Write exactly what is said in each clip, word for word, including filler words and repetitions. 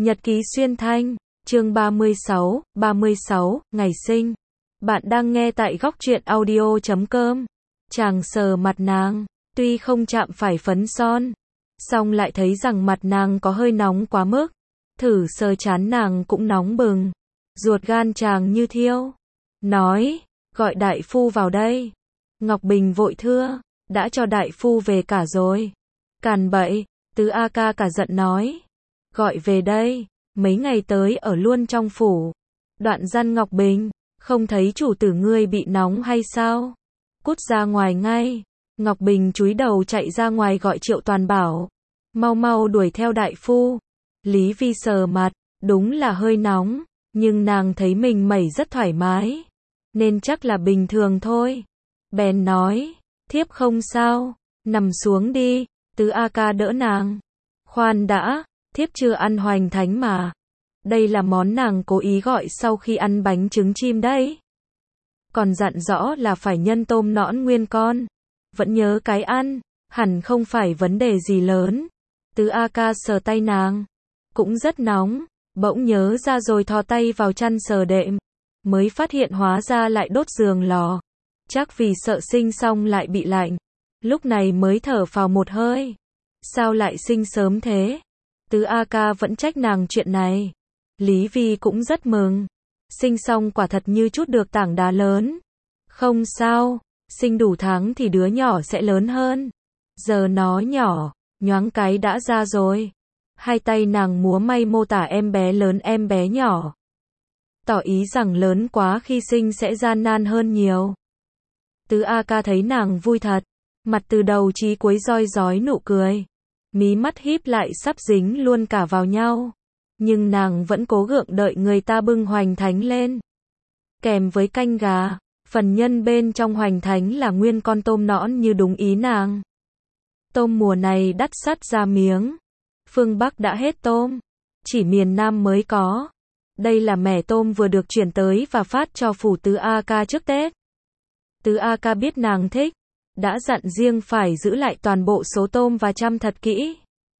Nhật ký xuyên thanh, chương ba mươi sáu, ba mươi sáu, ngày sinh. Bạn đang nghe tại góc truyện audio chấm com. Chàng sờ mặt nàng, tuy không chạm phải phấn son, song lại thấy rằng mặt nàng có hơi nóng quá mức. Thử sờ trán nàng cũng nóng bừng. Ruột gan chàng như thiêu. Nói, gọi đại phu vào đây. Ngọc Bình vội thưa, đã cho đại phu về cả rồi. Càn bậy, Tứ A Ca cả giận nói. Gọi về đây, mấy ngày tới ở luôn trong phủ. Đoạn gian Ngọc Bình, không thấy chủ tử ngươi bị nóng hay sao? Cút ra ngoài ngay. Ngọc Bình chúi đầu chạy ra ngoài gọi Triệu Toàn bảo. Mau mau đuổi theo đại phu. Lý Vi sờ mặt, đúng là hơi nóng, nhưng nàng thấy mình mẩy rất thoải mái, nên chắc là bình thường thôi. Bèn nói, thiếp không sao, nằm xuống đi. Tứ A Ca đỡ nàng. Khoan đã, thiếp chưa ăn hoành thánh mà. Đây là món nàng cố ý gọi sau khi ăn bánh trứng chim đấy. Còn dặn rõ là phải nhân tôm nõn nguyên con. Vẫn nhớ cái ăn, hẳn không phải vấn đề gì lớn. Tứ A Ca sờ tay nàng, cũng rất nóng, bỗng nhớ ra rồi thò tay vào chăn sờ đệm, mới phát hiện hóa ra lại đốt giường lò. Chắc vì sợ sinh xong lại bị lạnh, lúc này mới thở phào một hơi. Sao lại sinh sớm thế? Tứ A Ca vẫn trách nàng chuyện này. Lý Vi cũng rất mừng. Sinh xong quả thật như chút được tảng đá lớn. Không sao, sinh đủ tháng thì đứa nhỏ sẽ lớn hơn. Giờ nó nhỏ, nhoáng cái đã ra rồi. Hai tay nàng múa may mô tả em bé lớn em bé nhỏ. Tỏ ý rằng lớn quá khi sinh sẽ gian nan hơn nhiều. Tứ A Ca thấy nàng vui thật, mặt từ đầu chí cuối roi rói nụ cười. Mí mắt híp lại sắp dính luôn cả vào nhau. Nhưng nàng vẫn cố gượng đợi người ta bưng hoành thánh lên. Kèm với canh gà, phần nhân bên trong hoành thánh là nguyên con tôm nõn như đúng ý nàng. Tôm mùa này đắt sắt ra miếng. Phương Bắc đã hết tôm, chỉ miền Nam mới có. Đây là mẻ tôm vừa được chuyển tới và phát cho phủ Tứ A Ca trước Tết. Tứ A Ca biết nàng thích, đã dặn riêng phải giữ lại toàn bộ số tôm và chăm thật kỹ.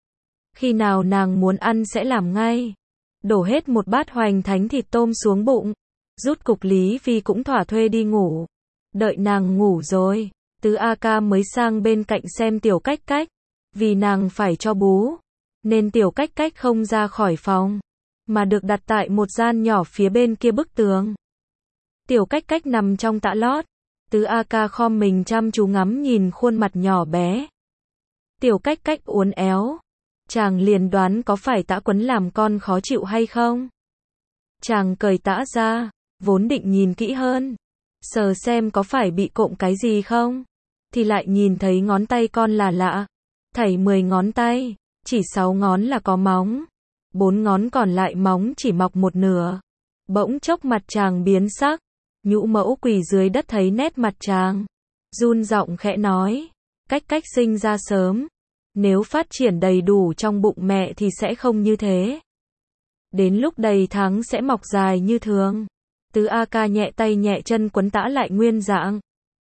Khi nào nàng muốn ăn sẽ làm ngay. Đổ hết một bát hoành thánh thịt tôm xuống bụng. Rút cục Lý Vi cũng thỏa thuê đi ngủ. Đợi nàng ngủ rồi, Tứ A Ca mới sang bên cạnh xem Tiểu Cách Cách. Vì nàng phải cho bú, nên Tiểu Cách Cách không ra khỏi phòng, mà được đặt tại một gian nhỏ phía bên kia bức tường. Tiểu Cách Cách nằm trong tã lót. Tứ A Ca khom mình chăm chú ngắm nhìn khuôn mặt nhỏ bé. Tiểu Cách Cách uốn éo. Chàng liền đoán có phải tã quấn làm con khó chịu hay không. Chàng cởi tã ra, vốn định nhìn kỹ hơn, sờ xem có phải bị cộm cái gì không, thì lại nhìn thấy ngón tay con là lạ. Thảy mười ngón tay, chỉ sáu ngón là có móng, bốn ngón còn lại móng chỉ mọc một nửa. Bỗng chốc mặt chàng biến sắc. Nhũ mẫu quỳ dưới đất thấy nét mặt chàng, run giọng khẽ nói, Cách Cách sinh ra sớm, nếu phát triển đầy đủ trong bụng mẹ thì sẽ không như thế. Đến lúc đầy tháng sẽ mọc dài như thường. Tứ A Ca nhẹ tay nhẹ chân quấn tã lại nguyên dạng.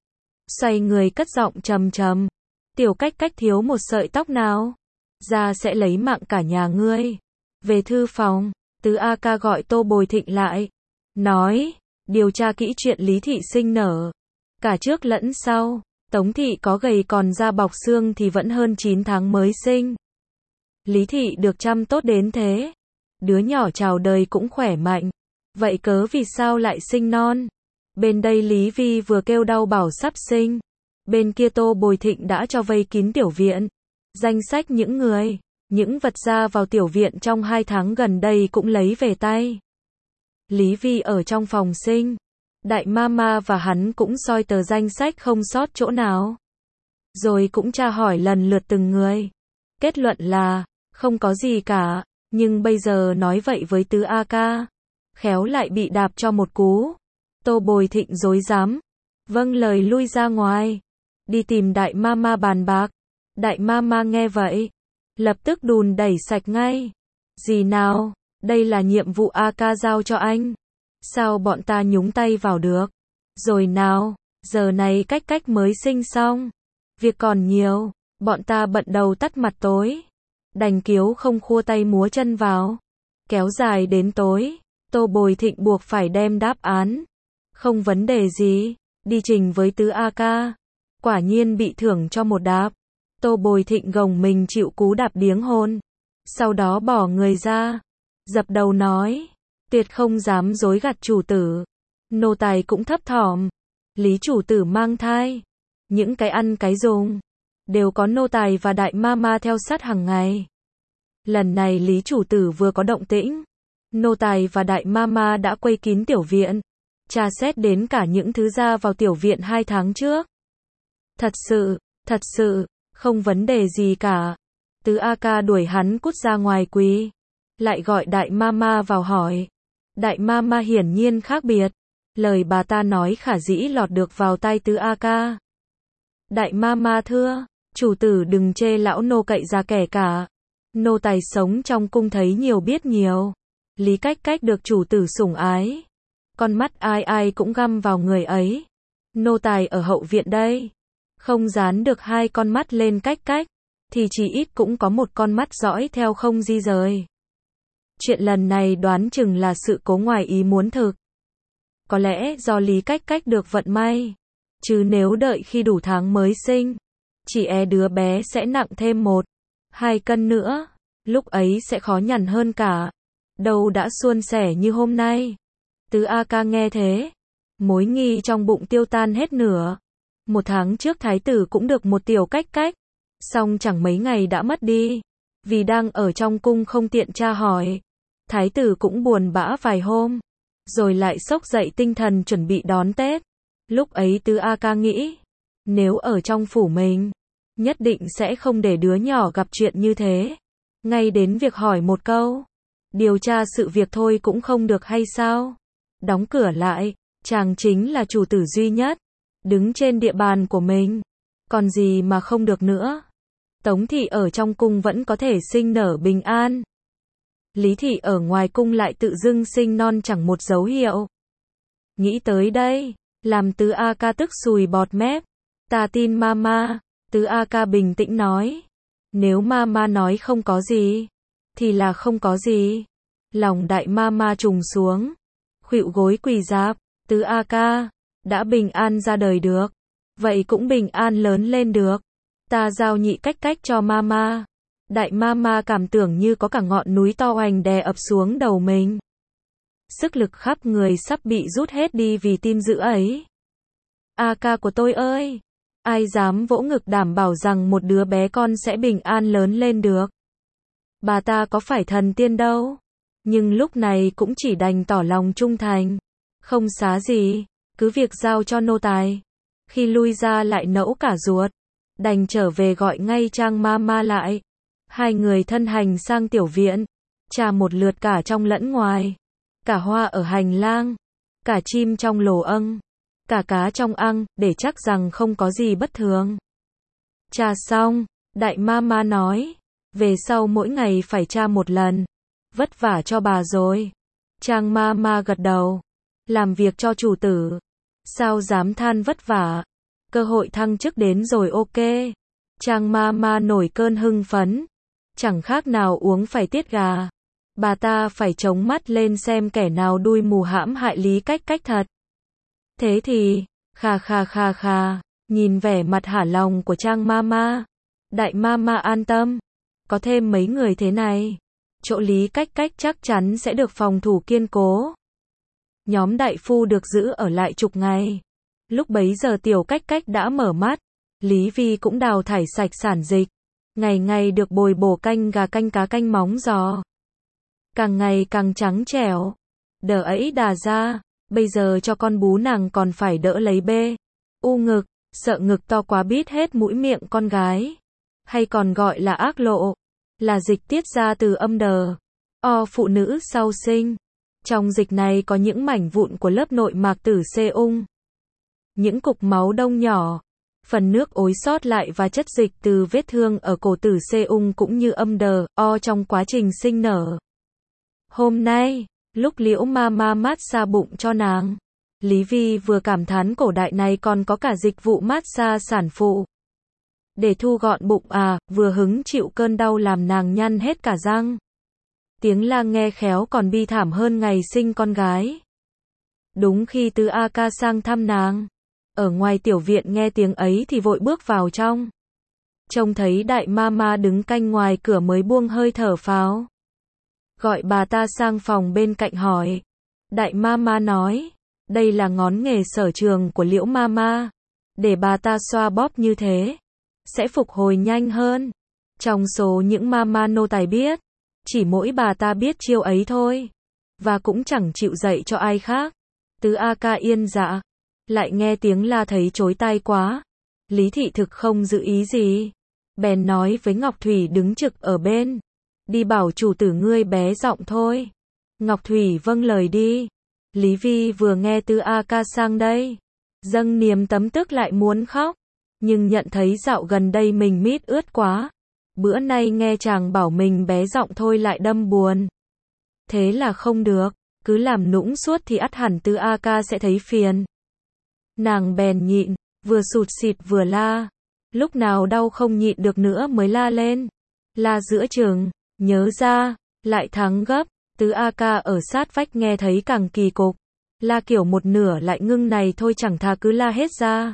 Xoay người cất giọng trầm trầm, Tiểu Cách Cách thiếu một sợi tóc nào, ra sẽ lấy mạng cả nhà ngươi. Về thư phòng, Tứ A Ca gọi Tô Bồi Thịnh lại, nói, điều tra kỹ chuyện Lý Thị sinh nở. Cả trước lẫn sau, Tống Thị có gầy còn da bọc xương thì vẫn hơn chín tháng mới sinh. Lý Thị được chăm tốt đến thế. Đứa nhỏ chào đời cũng khỏe mạnh. Vậy cớ vì sao lại sinh non? Bên đây Lý Vi vừa kêu đau bảo sắp sinh. Bên kia Tô Bồi Thịnh đã cho vây kín tiểu viện. Danh sách những người, những vật ra vào tiểu viện trong hai tháng gần đây cũng lấy về tay. Lý Vi ở trong phòng sinh. Đại Mama và hắn cũng soi tờ danh sách không sót chỗ nào. Rồi cũng tra hỏi lần lượt từng người. Kết luận là, không có gì cả, nhưng bây giờ nói vậy với Tứ A Ca, khéo lại bị đạp cho một cú. Tô Bồi Thịnh rối rắm, vâng lời lui ra ngoài, đi tìm Đại Mama bàn bạc. Đại Mama nghe vậy, lập tức đùn đẩy sạch ngay. Gì nào, đây là nhiệm vụ A Ca giao cho anh. Sao bọn ta nhúng tay vào được? Rồi nào, giờ này Cách Cách mới sinh xong. Việc còn nhiều, bọn ta bận đầu tắt mặt tối. Đành kiếu không khua tay múa chân vào. Kéo dài đến tối, Tô Bồi Thịnh buộc phải đem đáp án. Không vấn đề gì, đi trình với Tứ A Ca. Quả nhiên bị thưởng cho một đáp. Tô Bồi Thịnh gồng mình chịu cú đạp điếng hôn. Sau đó bỏ người ra. Dập đầu nói. Tuyệt không dám dối gạt chủ tử. Nô tài cũng thấp thỏm. Lý chủ tử mang thai. Những cái ăn cái dùng. Đều có nô tài và đại ma ma theo sát hàng ngày. Lần này Lý chủ tử vừa có động tĩnh. Nô tài và đại ma ma đã quây kín tiểu viện. Tra xét đến cả những thứ ra vào tiểu viện hai tháng trước. Thật sự, thật sự, không vấn đề gì cả. Tứ A Ca đuổi hắn cút ra ngoài quỳ. Lại gọi đại ma ma vào hỏi. Đại ma ma hiển nhiên khác biệt. Lời bà ta nói khả dĩ lọt được vào tai Tứ A Ca. Đại ma ma thưa, chủ tử đừng chê lão nô cậy ra kẻ cả. Nô tài sống trong cung thấy nhiều biết nhiều. Lý Cách Cách được chủ tử sủng ái. Con mắt ai ai cũng găm vào người ấy. Nô tài ở hậu viện đây. Không dán được hai con mắt lên Cách Cách. Thì chỉ ít cũng có một con mắt dõi theo không di rời. Chuyện lần này đoán chừng là sự cố ngoài ý muốn thực. Có lẽ do Lý Cách Cách được vận may. Chứ nếu đợi khi đủ tháng mới sinh. Chỉ e đứa bé sẽ nặng thêm một, hai cân nữa. Lúc ấy sẽ khó nhằn hơn cả. Đâu đã suôn sẻ như hôm nay. Tứ A Ca nghe thế. Mối nghi trong bụng tiêu tan hết nửa. Một tháng trước thái tử cũng được một tiểu Cách Cách. Xong chẳng mấy ngày đã mất đi. Vì đang ở trong cung không tiện tra hỏi. Thái tử cũng buồn bã vài hôm. Rồi lại xốc dậy tinh thần chuẩn bị đón Tết. Lúc ấy Tứ A Ca nghĩ. Nếu ở trong phủ mình. Nhất định sẽ không để đứa nhỏ gặp chuyện như thế. Ngay đến việc hỏi một câu. Điều tra sự việc thôi cũng không được hay sao? Đóng cửa lại. Chàng chính là chủ tử duy nhất. Đứng trên địa bàn của mình. Còn gì mà không được nữa. Tống thị ở trong cung vẫn có thể sinh nở bình an. Lý thị ở ngoài cung lại tự dưng sinh non chẳng một dấu hiệu. Nghĩ tới đây. Làm Tứ A Ca tức sùi bọt mép. Ta tin mama. Tứ A Ca bình tĩnh nói. Nếu mama nói không có gì. Thì là không có gì. Lòng đại mama trùng xuống. Khuỵu gối quỳ rạp. Tứ A Ca. Đã bình an ra đời được. Vậy cũng bình an lớn lên được. Ta giao nhị Cách Cách cho mama. Đại mama cảm tưởng như có cả ngọn núi to hoành đè ập xuống đầu mình. Sức lực khắp người sắp bị rút hết đi vì tin dữ ấy. A Ca của tôi ơi! Ai dám vỗ ngực đảm bảo rằng một đứa bé con sẽ bình an lớn lên được. Bà ta có phải thần tiên đâu. Nhưng lúc này cũng chỉ đành tỏ lòng trung thành. Không xá gì. Cứ việc giao cho nô tài. Khi lui ra lại nẫu cả ruột. Đành trở về gọi ngay Trang ma ma lại. Hai người thân hành sang tiểu viện. Trà một lượt cả trong lẫn ngoài. Cả hoa ở hành lang. Cả chim trong lồ âng. Cả cá trong ăng, để chắc rằng không có gì bất thường. Trà xong, đại ma ma nói. Về sau mỗi ngày phải tra một lần. Vất vả cho bà rồi. Trang ma ma gật đầu. Làm việc cho chủ tử. Sao dám than vất vả. Cơ hội thăng chức đến rồi ok. Trang ma ma nổi cơn hưng phấn. Chẳng khác nào uống phải tiết gà. Bà ta phải chống mắt lên xem kẻ nào đuôi mù hãm hại Lý Cách Cách thật. Thế thì, kha kha kha kha, nhìn vẻ mặt hả lòng của Trang Mama. Đại Mama an tâm. Có thêm mấy người thế này. Chỗ Lý Cách Cách chắc chắn sẽ được phòng thủ kiên cố. Nhóm đại phu được giữ ở lại chục ngày. Lúc bấy giờ tiểu Cách Cách đã mở mắt. Lý Vi cũng đào thải sạch sản dịch. Ngày ngày được bồi bổ canh gà canh cá canh móng giò. Càng ngày càng trắng trẻo. Đờ ấy đà ra. Bây giờ cho con bú nàng còn phải đỡ lấy bê. U ngực. Sợ ngực to quá bít hết mũi miệng con gái. Hay còn gọi là ác lộ. Là dịch tiết ra từ âm đờ. O phụ nữ sau sinh. Trong dịch này có những mảnh vụn của lớp nội mạc tử xê ung. Những cục máu đông nhỏ. Phần nước ối sót lại và chất dịch từ vết thương ở cổ tử xê ung cũng như âm đờ, o trong quá trình sinh nở. Hôm nay, lúc Liễu ma ma mát xa bụng cho nàng, Lý Vi vừa cảm thán cổ đại này còn có cả dịch vụ mát xa sản phụ. Để thu gọn bụng à, vừa hứng chịu cơn đau làm nàng nhăn hết cả răng. Tiếng la nghe khéo còn bi thảm hơn ngày sinh con gái. Đúng khi Tứ A Ca sang thăm nàng, ở ngoài tiểu viện nghe tiếng ấy thì vội bước vào trong. Trông thấy đại mama đứng canh ngoài cửa mới buông hơi thở phào. Gọi bà ta sang phòng bên cạnh hỏi. Đại mama nói, đây là ngón nghề sở trường của Liễu mama, để bà ta xoa bóp như thế, sẽ phục hồi nhanh hơn. Trong số những mama nô tài biết, chỉ mỗi bà ta biết chiêu ấy thôi, và cũng chẳng chịu dạy cho ai khác. Tứ A Ca yên dạ, lại nghe tiếng la thấy chối tai quá. Lý thị thực không giữ ý gì, bèn nói với Ngọc Thủy đứng trực ở bên, đi bảo chủ tử ngươi bé giọng thôi. Ngọc Thủy vâng lời đi. Lý Vi vừa nghe Tứ A Ca sang đây, dâng niềm tấm tức lại muốn khóc, nhưng nhận thấy dạo gần đây mình mít ướt quá, bữa nay nghe chàng bảo mình bé giọng thôi lại đâm buồn. Thế là không được, cứ làm nũng suốt thì ắt hẳn Tứ A Ca sẽ thấy phiền. Nàng bèn nhịn, vừa sụt sịt vừa la, lúc nào đau không nhịn được nữa mới la lên. La giữa chừng, nhớ ra, lại thắng gấp. Tứ A Ca ở sát vách nghe thấy càng kỳ cục, la kiểu một nửa lại ngưng này thôi chẳng thà cứ la hết ra.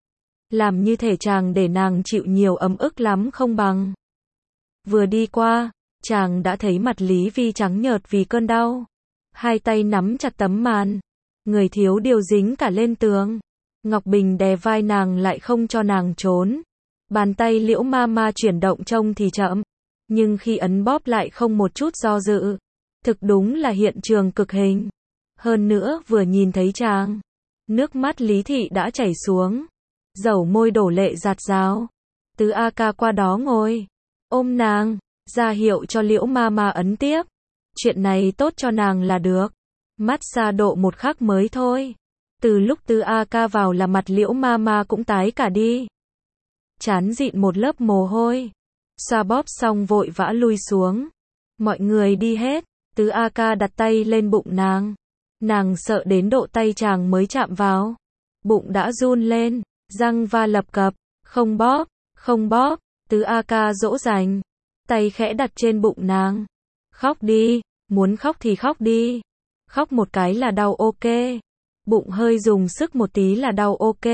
Làm như thể chàng để nàng chịu nhiều ấm ức lắm không bằng. Vừa đi qua, chàng đã thấy mặt Lý Vi trắng nhợt vì cơn đau, hai tay nắm chặt tấm màn, người thiếu điều dính cả lên tường. Ngọc Bình đè vai nàng lại không cho nàng trốn. Bàn tay Liễu Mama chuyển động trông thì chậm, nhưng khi ấn bóp lại không một chút do dự. Thực đúng là hiện trường cực hình. Hơn nữa vừa nhìn thấy chàng, nước mắt Lý Thị đã chảy xuống, dầu môi đổ lệ rạt rào. Tứ A Ca qua đó ngồi, ôm nàng, ra hiệu cho Liễu Mama ấn tiếp. Chuyện này tốt cho nàng là được. Mắt xa độ một khắc mới thôi. Từ lúc Tứ A Ca vào là mặt Liễu Mama cũng tái cả đi, trán dịn một lớp mồ hôi. Xoa bóp xong vội vã lui xuống. Mọi người đi hết. Tứ A Ca đặt tay lên bụng nàng. Nàng sợ đến độ tay chàng mới chạm vào, bụng đã run lên, răng va lập cập. Không bóp, không bóp. Tứ A Ca dỗ dành, tay khẽ đặt trên bụng nàng. Khóc đi, muốn khóc thì khóc đi. Khóc một cái là đau ok. Bụng hơi dùng sức một tí là đau ok.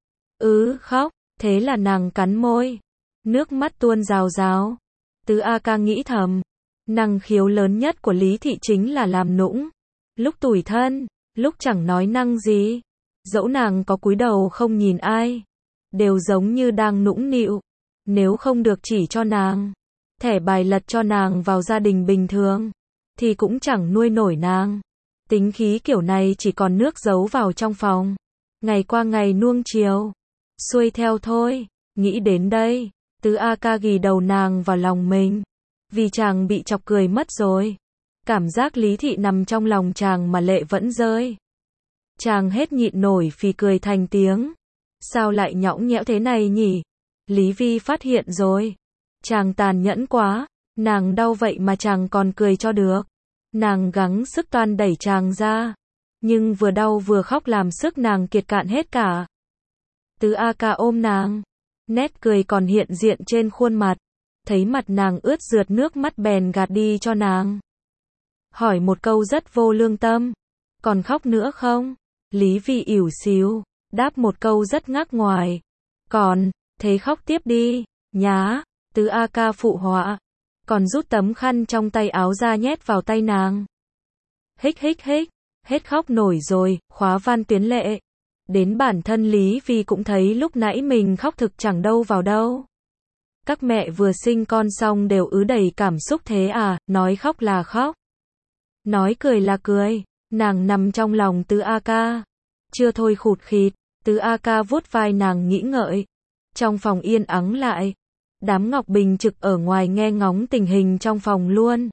Ừ, khóc. Thế là nàng cắn môi, nước mắt tuôn rào rào. Tứ A Ca nghĩ thầm, năng khiếu lớn nhất của Lý Thị chính là làm nũng. Lúc tủi thân, lúc chẳng nói năng gì, dẫu nàng có cúi đầu không nhìn ai, đều giống như đang nũng nịu. Nếu không được chỉ cho nàng, thẻ bài lật cho nàng vào gia đình bình thường, thì cũng chẳng nuôi nổi nàng. Tính khí kiểu này chỉ còn nước giấu vào trong phòng, ngày qua ngày nuông chiều, xuôi theo thôi. Nghĩ đến đây, Tứ A Ca ghì đầu nàng vào lòng mình, vì chàng bị chọc cười mất rồi. Cảm giác Lý Thị nằm trong lòng chàng mà lệ vẫn rơi. Chàng hết nhịn nổi phì cười thành tiếng. Sao lại nhõng nhẽo thế này nhỉ? Lý Vi phát hiện rồi. Chàng tàn nhẫn quá, nàng đau vậy mà chàng còn cười cho được. Nàng gắng sức toan đẩy chàng ra, nhưng vừa đau vừa khóc làm sức nàng kiệt cạn hết cả. Tứ A Ca ôm nàng, nét cười còn hiện diện trên khuôn mặt. Thấy mặt nàng ướt rượt nước mắt bèn gạt đi cho nàng. Hỏi một câu rất vô lương tâm, còn khóc nữa không? Lý Vi ỉu xìu, đáp một câu rất ngắc ngoài. Còn, thế khóc tiếp đi, nhá. Tứ A Ca phụ họa, còn rút tấm khăn trong tay áo ra nhét vào tay nàng. Hích hích hích, hết khóc nổi rồi, khóa van tuyến lệ. Đến bản thân Lý Vi cũng thấy lúc nãy mình khóc thực chẳng đâu vào đâu. Các mẹ vừa sinh con xong đều ứ đầy cảm xúc thế à, nói khóc là khóc, nói cười là cười. Nàng nằm trong lòng Tứ A Ca, chưa thôi khụt khịt. Tứ A Ca vuốt vai nàng nghĩ ngợi. Trong phòng yên ắng lại, đám Ngọc Bình trực ở ngoài nghe ngóng tình hình trong phòng luôn.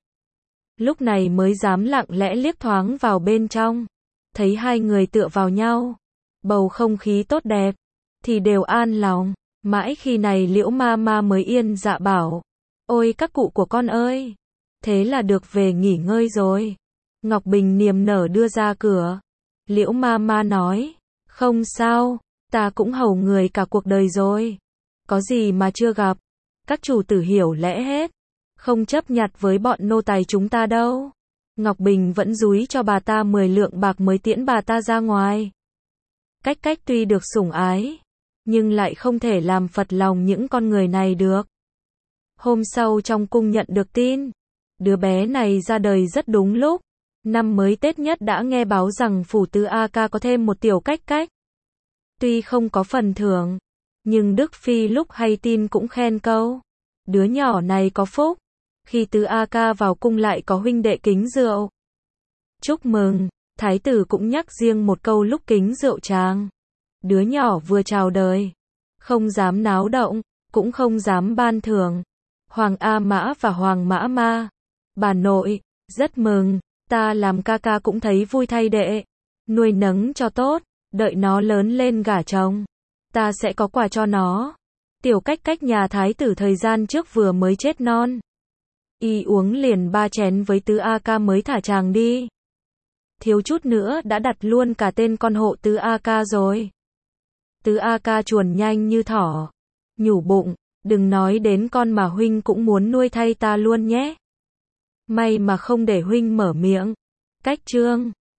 Lúc này mới dám lặng lẽ liếc thoáng vào bên trong, thấy hai người tựa vào nhau, bầu không khí tốt đẹp, thì đều an lòng. Mãi khi này Liễu Mama mới yên dạ bảo, ôi các cụ của con ơi, thế là được về nghỉ ngơi rồi. Ngọc Bình niềm nở đưa ra cửa. Liễu Mama nói, không sao, ta cũng hầu người cả cuộc đời rồi, có gì mà chưa gặp. Các chủ tử hiểu lẽ hết, Không chấp nhặt với bọn nô tài chúng ta đâu. Ngọc Bình vẫn dúi cho bà ta mười lượng bạc mới tiễn bà ta ra ngoài. Cách cách tuy được sủng ái, nhưng lại không thể làm phật lòng những con người này được. Hôm sau trong cung nhận được tin, đứa bé này ra đời rất đúng lúc. Năm mới Tết nhất đã nghe báo rằng phủ Tứ A Ca có thêm một tiểu cách cách. Tuy không có phần thưởng, nhưng Đức Phi lúc hay tin cũng khen câu. Đứa nhỏ này có phúc. Khi Tứ A Ca vào cung lại có huynh đệ kính rượu. Chúc mừng, thái tử cũng nhắc riêng một câu lúc kính rượu chàng. Đứa nhỏ vừa chào đời, không dám náo động, cũng không dám ban thưởng. Hoàng A Mã và Hoàng Mã Ma, bà nội, rất mừng, ta làm ca ca cũng thấy vui thay đệ. Nuôi nấng cho tốt, đợi nó lớn lên gả chồng, ta sẽ có quà cho nó. Tiểu cách cách nhà thái tử thời gian trước vừa mới chết non. Y uống liền ba chén với Tứ A Ca mới thả chàng đi. Thiếu chút nữa đã đặt luôn cả tên con hộ Tứ A Ca rồi. Tứ A Ca chuồn nhanh như thỏ, nhủ bụng, đừng nói đến con mà huynh cũng muốn nuôi thay ta luôn nhé. May mà không để huynh mở miệng. Cách chương